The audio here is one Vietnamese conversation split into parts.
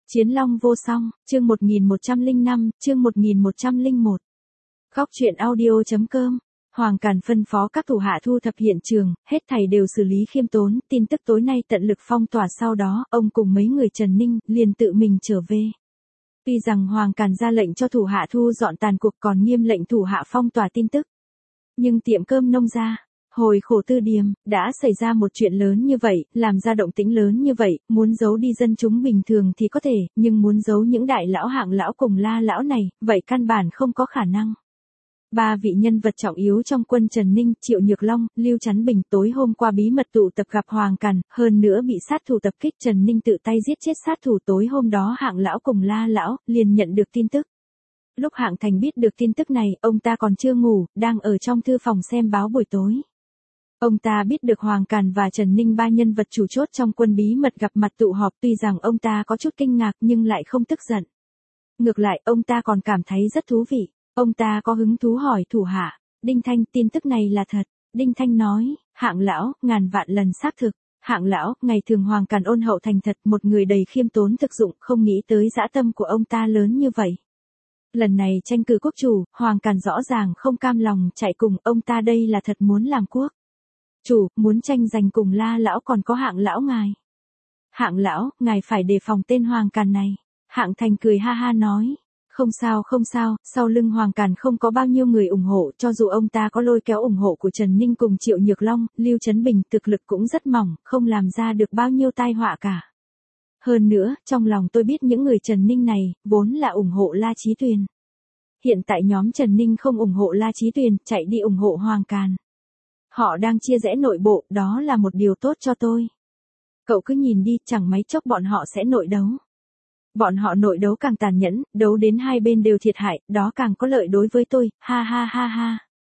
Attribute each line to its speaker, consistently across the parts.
Speaker 1: Chiến Long vô song, chương 1105, chương 1101. Góc truyện audio.com. Hoàng Càn phân phó các thủ hạ thu thập hiện trường, hết thảy đều xử lý khiêm tốn, tin tức tối nay tận lực phong tỏa, sau đó, ông cùng mấy người Trần Ninh, liền tự mình trở về. Tuy rằng Hoàng Càn ra lệnh cho thủ hạ thu dọn tàn cuộc, còn nghiêm lệnh thủ hạ phong tỏa tin tức. Nhưng tiệm cơm nông gia, hồi khổ tư điềm, đã xảy ra một chuyện lớn như vậy, làm ra động tĩnh lớn như vậy, muốn giấu đi dân chúng bình thường thì có thể, nhưng muốn giấu những đại lão hạng lão cùng La lão này, vậy căn bản không có khả năng. Ba vị nhân vật trọng yếu trong quân Trần Ninh, Triệu Nhược Long, Lưu Chấn Bình tối hôm qua bí mật tụ tập gặp Hoàng Càn, hơn nữa bị sát thủ tập kích, Trần Ninh tự tay giết chết sát thủ tối hôm đó hạng lão cùng La lão, liền nhận được tin tức. Lúc Hạng Thành biết được tin tức này, ông ta còn chưa ngủ, đang ở trong thư phòng xem báo buổi tối. Ông ta biết được Hoàng Càn và Trần Ninh, ba nhân vật chủ chốt trong quân bí mật gặp mặt tụ họp, tuy rằng ông ta có chút kinh ngạc nhưng lại không tức giận. Ngược lại, ông ta còn cảm thấy rất thú vị. Ông ta có hứng thú hỏi thủ hạ, Đinh Thanh, tin tức này là thật. Đinh Thanh nói, Hạng lão, ngàn vạn lần xác thực. Hạng lão, ngày thường Hoàng Càn ôn hậu thành thật, một người đầy khiêm tốn thực dụng, không nghĩ tới dã tâm của ông ta lớn như vậy. Lần này tranh cử quốc chủ, Hoàng Càn rõ ràng không cam lòng chạy cùng, ông ta đây là thật muốn làm quốc chủ, muốn tranh giành cùng La lão, còn có Hạng lão ngài. Hạng lão, ngài phải đề phòng tên Hoàng Càn này. Hạng Thành cười ha ha nói, không sao không sao, sau lưng Hoàng Càn không có bao nhiêu người ủng hộ, cho dù ông ta có lôi kéo ủng hộ của Trần Ninh cùng Triệu Nhược Long, Lưu Chấn Bình, thực lực cũng rất mỏng, không làm ra được bao nhiêu tai họa cả. Hơn nữa, trong lòng tôi biết những người Trần Ninh này, vốn là ủng hộ La Chí Tuyền. Hiện tại nhóm Trần Ninh không ủng hộ La Chí Tuyền, chạy đi ủng hộ Hoàng Càn. Họ đang chia rẽ nội bộ, đó là một điều tốt cho tôi. Cậu cứ nhìn đi, chẳng mấy chốc bọn họ sẽ nội đấu. Bọn họ nội đấu càng tàn nhẫn, đấu đến hai bên đều thiệt hại, đó càng có lợi đối với tôi, ha ha ha ha.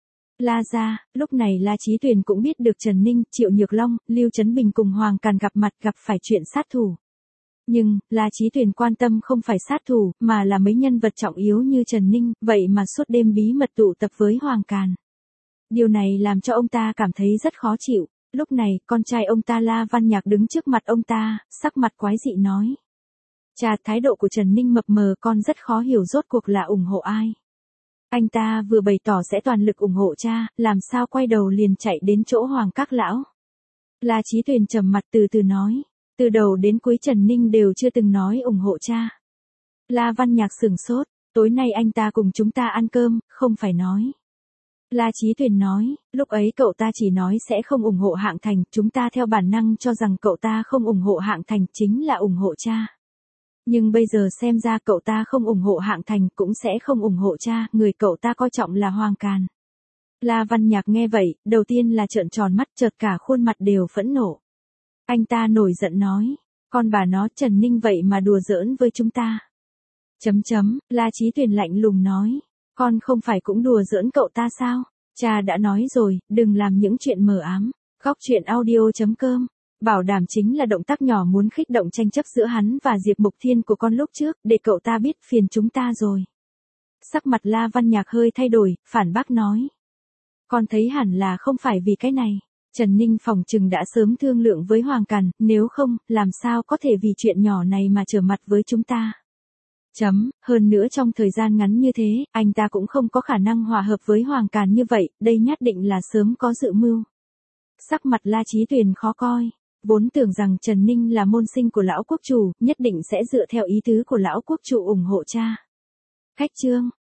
Speaker 1: La gia, lúc này La Chí Tuyền cũng biết được Trần Ninh, Triệu Nhược Long, Lưu Chấn Bình cùng Hoàng Càn gặp mặt, gặp phải chuyện sát thủ. Nhưng, La Chí Tuyền quan tâm không phải sát thủ, mà là mấy nhân vật trọng yếu như Trần Ninh, vậy mà suốt đêm bí mật tụ tập với Hoàng Càn. Điều này làm cho ông ta cảm thấy rất khó chịu. Lúc này, con trai ông ta La Văn Nhạc đứng trước mặt ông ta, sắc mặt quái dị nói. Cha, thái độ của Trần Ninh mập mờ, con rất khó hiểu rốt cuộc là ủng hộ ai. Anh ta vừa bày tỏ sẽ toàn lực ủng hộ cha, làm sao quay đầu liền chạy đến chỗ Hoàng các lão. La Chí Tuyền trầm mặt từ từ nói, từ đầu đến cuối Trần Ninh đều chưa từng nói ủng hộ cha. La Văn Nhạc sửng sốt, tối nay anh ta cùng chúng ta ăn cơm, không phải nói. La Chí Tuyền nói, lúc ấy cậu ta chỉ nói sẽ không ủng hộ Hạng Thành, chúng ta theo bản năng cho rằng cậu ta không ủng hộ Hạng Thành chính là ủng hộ cha. Nhưng bây giờ xem ra cậu ta không ủng hộ Hạng Thành cũng sẽ không ủng hộ cha, người cậu ta coi trọng là Hoàng Càn. La Văn Nhạc nghe vậy, đầu tiên là trợn tròn mắt, chợt cả khuôn mặt đều phẫn nộ. Anh ta nổi giận nói, con bà nó, Trần Ninh vậy mà đùa giỡn với chúng ta. La Chí Tuyền lạnh lùng nói, con không phải cũng đùa giỡn cậu ta sao? Cha đã nói rồi, đừng làm những chuyện mờ ám. Góc truyện audio.com. Bảo đảm chính là động tác nhỏ muốn khích động tranh chấp giữa hắn và Diệp Mục Thiên của con lúc trước, để cậu ta biết phiền chúng ta rồi. Sắc mặt La Văn Nhạc hơi thay đổi, phản bác nói. Con thấy hẳn là không phải vì cái này. Trần Ninh phòng trừng đã sớm thương lượng với Hoàng Càn, nếu không, làm sao có thể vì chuyện nhỏ này mà trở mặt với chúng ta. Hơn nữa trong thời gian ngắn như thế, anh ta cũng không có khả năng hòa hợp với Hoàng Càn như vậy, đây nhất định là sớm có dự mưu. Sắc mặt La Chí Tuyền khó coi. Vốn tưởng rằng Trần Ninh là môn sinh của lão quốc chủ, nhất định sẽ dựa theo ý tứ của lão quốc chủ ủng hộ cha. Khách trương,